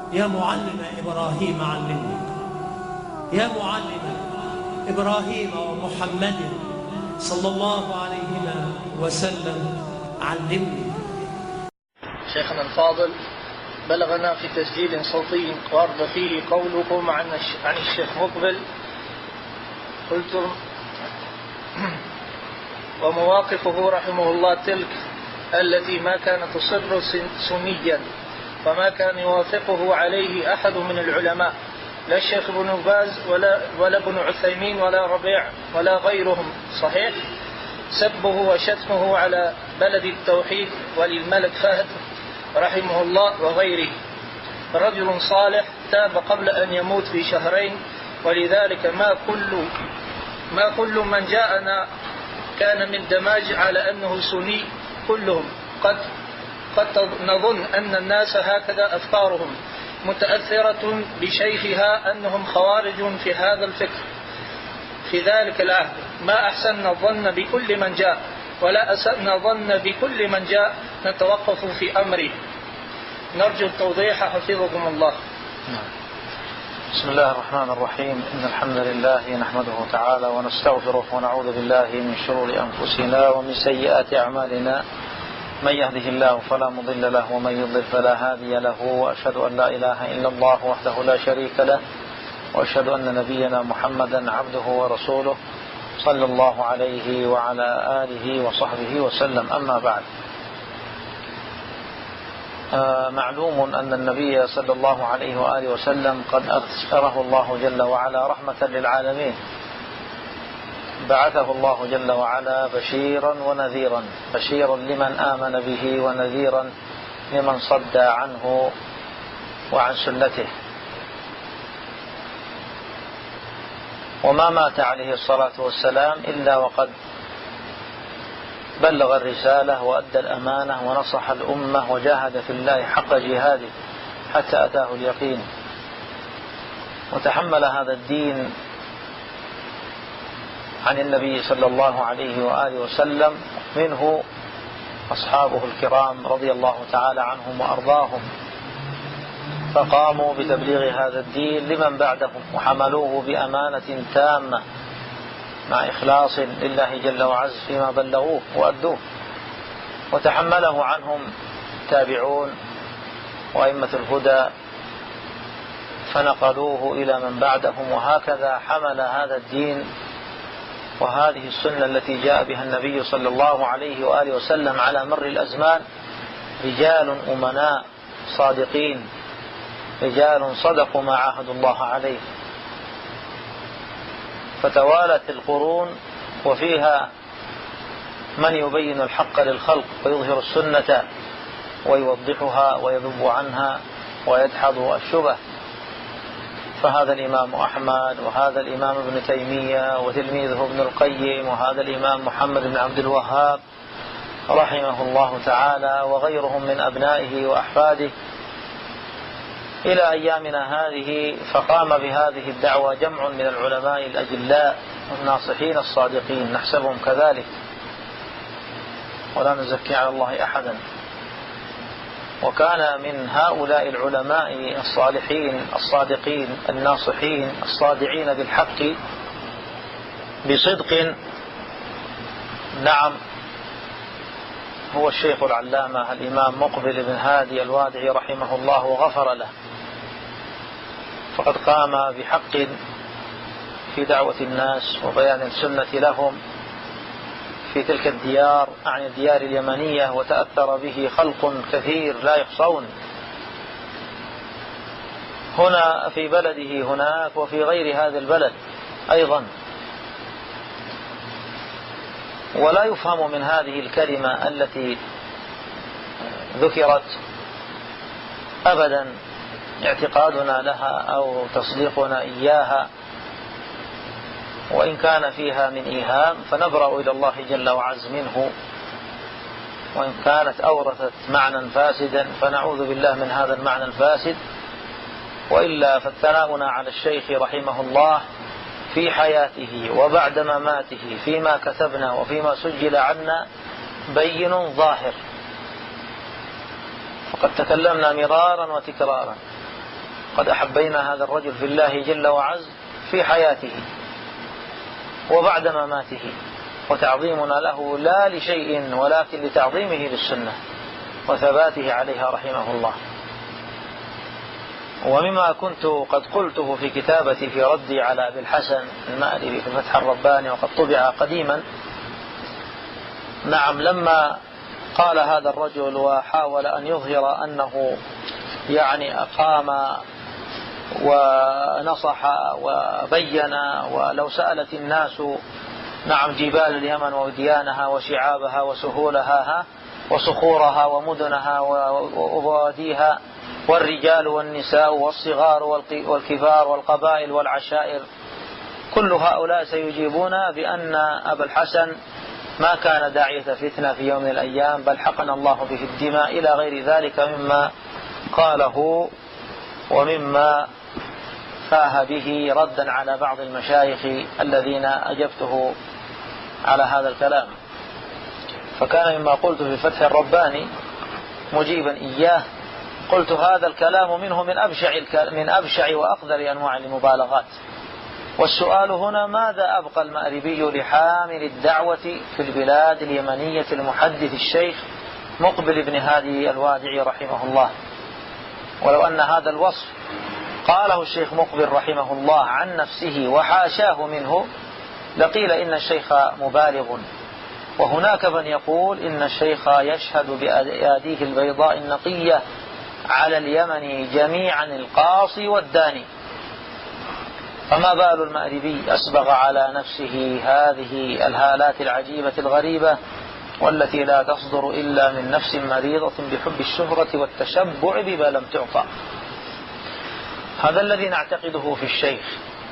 يا معلم إبراهيم علمني، يا معلم إبراهيم ومحمد صلى الله عليه وسلم علمني. شيخنا الفاضل، بلغنا في تسجيل صوتي ورد فيه قولكم عن الشيخ مقبل، قلتم: ومواقفه رحمه الله تلك التي ما كان تصر سنيا، فما كان يوافقه عليه أحد من العلماء، لا الشيخ ابن باز ولا ابن عثيمين ولا ربيع ولا غيرهم، صحيح؟ سبه وشتمه على بلد التوحيد وللملك فهد رحمه الله وغيره. رجل صالح تاب قبل أن يموت بشهرين، ولذلك ما كل من جاءنا كان من دماج على أنه سني كلهم. قد نظن أن الناس هكذا أفكارهم متأثرة بشيخها أنهم خوارج في هذا الفكر في ذلك العهد. ما أحسن الظن بكل من جاء، ولا أسأنا ظن بكل من جاء، نتوقف في أمره. نرجو التوضيح حفظكم الله. بسم الله الرحمن الرحيم. إن الحمد لله نحمده تعالى ونستغفره ونعوذ بالله من شرور أنفسنا ومن سيئات أعمالنا. من يهده الله فلا مضل له ومن يضلل فلا هادي له، وأشهد أن لا إله إلا الله وحده لا شريك له، وأشهد أن نبينا محمدا عبده ورسوله صلى الله عليه وعلى آله وصحبه وسلم. أما بعد، معلوم أن النبي صلى الله عليه وآله وسلم قد أرسله الله جل وعلا رحمة للعالمين، بعثه الله جل وعلا بشيرا ونذيرا، بشيرا لمن آمن به ونذيرا لمن صد عنه وعن سنته. وما مات عليه الصلاة والسلام إلا وقد بلغ الرسالة وأدى الأمانة ونصح الأمة وجاهد في الله حق جهاده حتى أتاه اليقين، وتحمل هذا الدين عن النبي صلى الله عليه وآله وسلم، منه أصحابه الكرام رضي الله تعالى عنهم وأرضاهم، فقاموا بتبليغ هذا الدين لمن بعدهم وحملوه بأمانة تامة مع إخلاص لله جل وعز فيما بلغوه وأدوه، وتحمله عنهم تابعون وأئمة الهدى فنقلوه إلى من بعدهم، وهكذا حمل هذا الدين وهذه السنة التي جاء بها النبي صلى الله عليه وآله وسلم على مر الأزمان رجال أمناء صادقين، رجال صدقوا ما عاهدوا الله عليه. فتوالت القرون وفيها من يبين الحق للخلق ويظهر السنة ويوضحها ويذب عنها ويدحض الشبه، فهذا الإمام أحمد، وهذا الإمام ابن تيمية، وتلميذه ابن القيم، وهذا الإمام محمد بن عبد الوهاب رحمه الله تعالى، وغيرهم من أبنائه وأحفاده إلى أيامنا هذه. فقام بهذه الدعوة جمع من العلماء الأجلاء الناصحين الصادقين، نحسبهم كذلك ولا نزكي على الله أحدا. وكان من هؤلاء العلماء الصالحين الصادقين الناصحين الصادعين بالحق بصدق، نعم، هو الشيخ العلامة الإمام مقبل بن هادي الوادعي رحمه الله وغفر له، فقد قام بحق في دعوة الناس وبيان السنة لهم في تلك الديار، عن الديار اليمنية، وتأثر به خلق كثير لا يحصون هنا في بلده هناك وفي غير هذا البلد أيضا. ولا يفهم من هذه الكلمة التي ذكرت أبدا اعتقادنا لها أو تصديقنا إياها، وإن كان فيها من إيهام فنبرأ إلى الله جل وعز منه، وإن كانت أورثت معنى فاسدا فنعوذ بالله من هذا المعنى الفاسد. وإلا فالثناؤنا على الشيخ رحمه الله في حياته وبعد مماته فيما كتبنا وفيما سجل عنا بين ظاهر، فقد تكلمنا مرارا وتكرارا قد أحبينا هذا الرجل في الله جل وعز في حياته وبعد مماته، وتعظيمنا له لا لشيء ولكن لتعظيمه للسنة وثباته عليها رحمه الله. ومما كنت قد قلته في كتابتي في ردي على أبي الحسن المأربي في فتح الرباني وقد طبع قديما، نعم، لما قال هذا الرجل وحاول أن يظهر أنه يعني أقام ونصح وبين، ولو سألت الناس نعم جبال اليمن ووديانها وشعابها وسهولها وصخورها ومدنها وواديها والرجال والنساء والصغار والكبار والقبائل والعشائر، كل هؤلاء سيجيبون بأن أبا الحسن ما كان داعية فتنة في يوم من الأيام، بل حقن الله به الدماء إلى غير ذلك مما قاله ومما فاه به ردا على بعض المشايخ الذين أجبته على هذا الكلام. فكان مما قلت في فتح الرباني مجيبا إياه، قلت هذا الكلام منه من أبشع وأقدر أنواع المبالغات. والسؤال هنا: ماذا أبقى المأربي لحامل الدعوة في البلاد اليمنية المحدث الشيخ مقبل بن هادي الوادعي رحمه الله؟ ولو أن هذا الوصف قاله الشيخ مقبل رحمه الله عن نفسه وحاشاه منه لقيل إن الشيخ مبالغ. وهناك من يقول إن الشيخ يشهد بأياديه البيضاء النقية على اليمن جميعا القاصي والداني. فما بال المأربي أسبغ على نفسه هذه الهالات العجيبة الغريبة والتي لا تصدر إلا من نفس مريضة بحب الشهرة والتشبع بما لم تعطى. هذا الذي نعتقده في الشيخ،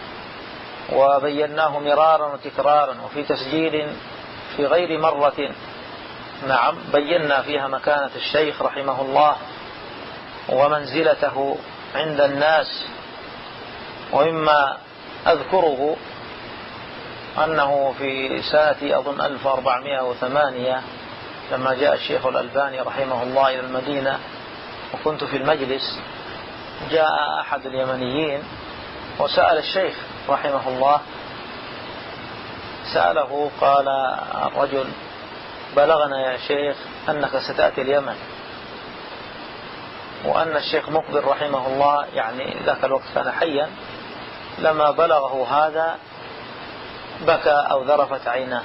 وبيناه مرارا وتكرارا، وفي تسجيل في غير مرة نعم بينا فيها مكانة الشيخ رحمه الله ومنزلته عند الناس. ومما أذكره أنه في سنة أظن 1408 لما جاء الشيخ الألباني رحمه الله إلى المدينة وكنت في المجلس، جاء أحد اليمنيين وسأل الشيخ رحمه الله، سأله قال الرجل: بلغنا يا شيخ أنك ستأتي اليمن، وأن الشيخ مقبل رحمه الله يعني ذاك الوقت كان حيا، لما بلغه هذا بكى أو ذرفت عيناه.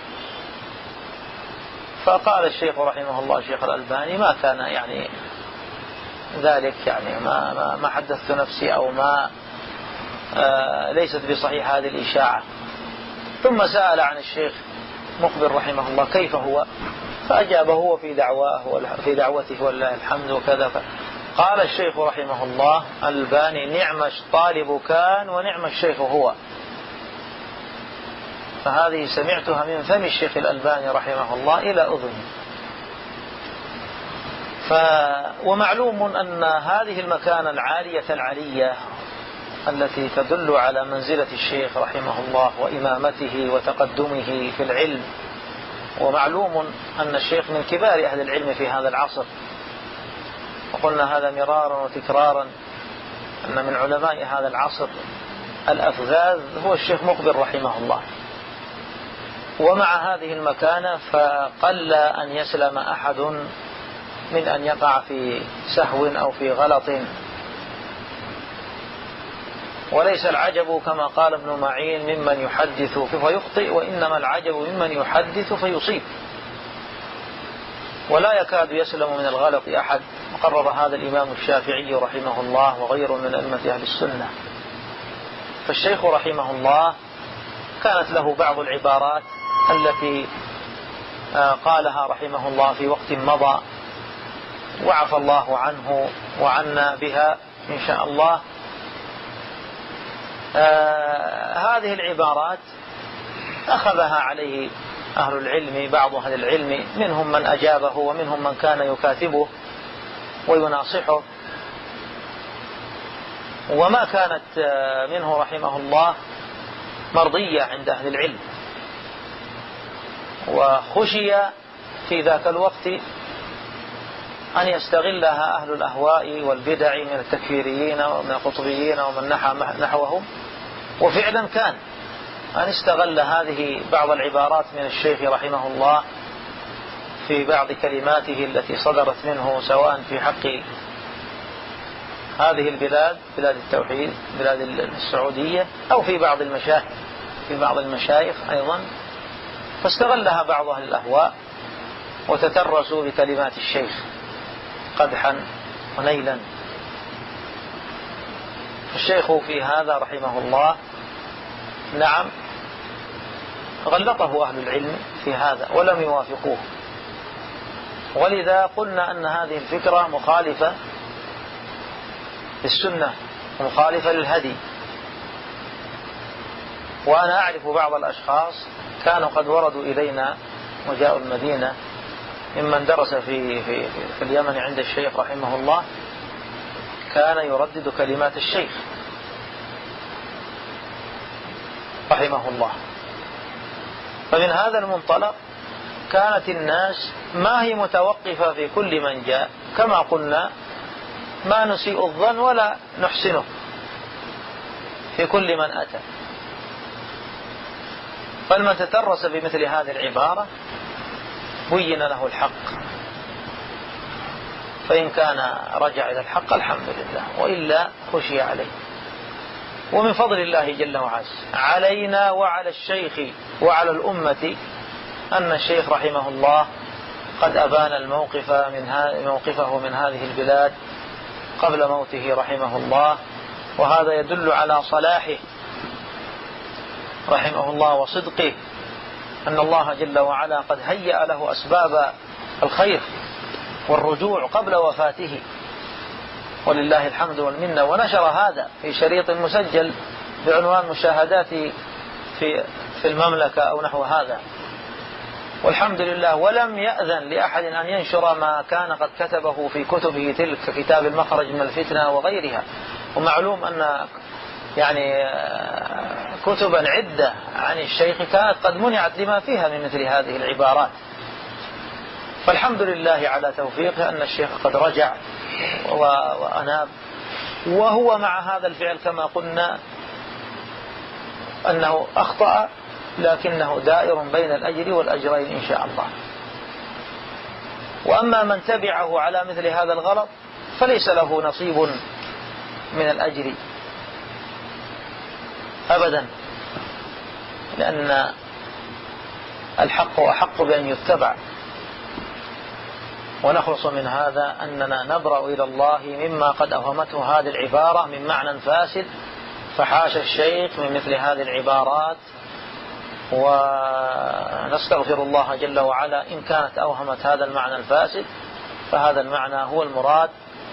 فقال الشيخ رحمه الله الشيخ الألباني: ما كان يعني ذلك، يعني ما حدثت نفسي أو ما ليست بصحيح هذه الإشاعة. ثم سأل عن الشيخ مقبل رحمه الله كيف هو، فأجابه هو في دعوته ولله الحمد وكذا. قال الشيخ رحمه الله الباني: نعم الطالب كان ونعم الشيخ هو. فهذه سمعتها من فم الشيخ الألباني رحمه الله إلى أذني. ومعلوم أن هذه المكانة العالية العلية التي تدل على منزلة الشيخ رحمه الله وإمامته وتقدمه في العلم، ومعلوم أن الشيخ من كبار أهل العلم في هذا العصر، وقلنا هذا مرارا وتكرارا أن من علماء هذا العصر الأفذاذ هو الشيخ مقبل رحمه الله. ومع هذه المكانة فقل أن يسلم أحد من أن يقع في سهو أو في غلط. وليس العجب كما قال ابن معين ممن يحدث فيخطئ، وإنما العجب ممن يحدث فيصيب. ولا يكاد يسلم من الغلط أحد، قرر هذا الإمام الشافعي رحمه الله وغيره من أئمة أهل السنة. فالشيخ رحمه الله كانت له بعض العبارات التي قالها رحمه الله في وقت مضى، وعفى الله عنه وعنا بها إن شاء الله. هذه العبارات أخذها عليه أهل العلم، بعض أهل العلم، منهم من أجابه ومنهم من كان يكاتبه ويناصحه، وما كانت منه رحمه الله مرضية عند أهل العلم. وخشي في ذاك الوقت أن يستغلها أهل الأهواء والبدع من التكفيريين ومن القطبيين ومن نحوهم. وفعلا كان أن استغل هذه بعض العبارات من الشيخ رحمه الله في بعض كلماته التي صدرت منه، سواء في حق هذه البلاد، بلاد التوحيد، بلاد السعودية، أو في بعض المشايخ أيضا، فاستغلها بعض أهل الأهواء وتترسوا بكلمات الشيخ قدحا ونيلا. الشيخ في هذا رحمه الله نعم غلطه أهل العلم في هذا ولم يوافقوه، ولذا قلنا أن هذه الفكرة مخالفة للسنة ومخالفة للهدي. وأنا أعرف بعض الأشخاص كانوا قد وردوا إلينا وجاءوا المدينة ممن درس في اليمن عند الشيخ رحمه الله، كان يردد كلمات الشيخ رحمه الله. فمن هذا المنطلق كانت الناس ما هي متوقفة في كل من جاء، كما قلنا ما نسيء الظن ولا نحسنه في كل من أتى. فلمن تترس بمثل هذه العبارة بين له الحق، فإن كان رجع إلى الحق الحمد لله، وإلا خشي عليه. ومن فضل الله جل وعز علينا وعلى الشيخ وعلى الأمة أن الشيخ رحمه الله قد أبان موقفه من هذه البلاد قبل موته رحمه الله، وهذا يدل على صلاحه رحمه الله وصدقه، أن الله جل وعلا قد هيأ له أسباب الخير والرجوع قبل وفاته، ولله الحمد والمنة. ونشر هذا في شريط مسجل بعنوان مشاهداتي في المملكة أو نحو هذا، والحمد لله. ولم يأذن لأحد أن ينشر ما كان قد كتبه في كتبه تلك، كتاب المخرج من الفتنة وغيرها. ومعلوم أن كتبا عدة عن الشيخ كانت قد منعت لما فيها من مثل هذه العبارات. فالحمد لله على توفيقه أن الشيخ قد رجع وأناب، وهو مع هذا الفعل كما قلنا أنه أخطأ، لكنه دائر بين الأجر والأجرين إن شاء الله. وأما من تبعه على مثل هذا الغلط فليس له نصيب من الأجر أبدا، لأن الحق أحق بأن يتبع. ونخلص من هذا أننا نبرأ إلى الله مما قد أوهمته هذه العبارة من معنى فاسد، فحاش الشيخ من مثل هذه العبارات، ونستغفر الله جل وعلا إن كانت أوهمت هذا المعنى الفاسد، فهذا المعنى هو المراد.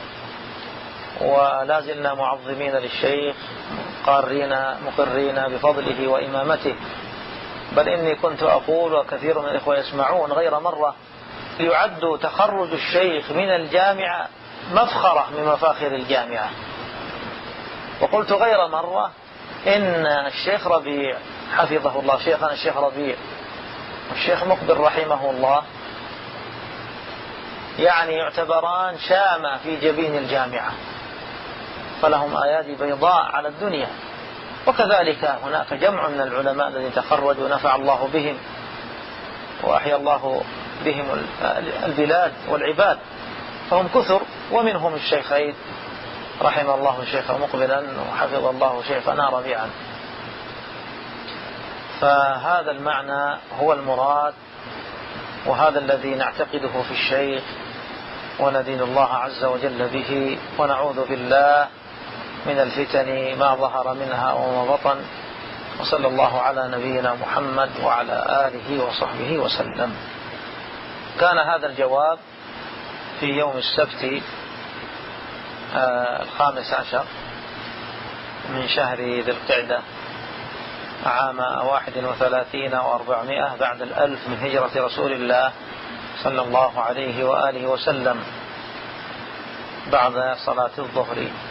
ولا زلنا معظمين للشيخ مقرين بفضله وإمامته. بل إني كنت أقول وكثير من الإخوة يسمعون غير مرة، يعد تخرج الشيخ من الجامعة مفخرة من مفاخر الجامعة. وقلت غير مرة إن الشيخ ربيع حفظه الله، شيخنا الشيخ ربيع والشيخ مقبل رحمه الله، يعتبران شامة في جبين الجامعة، فلهم آيادي بيضاء على الدنيا. وكذلك هناك جمع من العلماء الذين تخرجوا نفع الله بهم وأحيا الله بهم البلاد والعباد، فهم كثر. ومنهم الشيخين رحم الله الشيخ مقبلا وحفظ الله شيخنا ربيعا. فهذا المعنى هو المراد، وهذا الذي نعتقده في الشيخ، وندين الله عز وجل به، ونعوذ بالله من الفتن ما ظهر منها وما بطن. وصلى الله على نبينا محمد وعلى آله وصحبه وسلم. كان هذا الجواب في يوم السبت 15 من شهر ذي القعدة عام 31 و400 بعد 1000 من هجرة رسول الله صلى الله عليه وآله وسلم، بعد صلاة الظهر.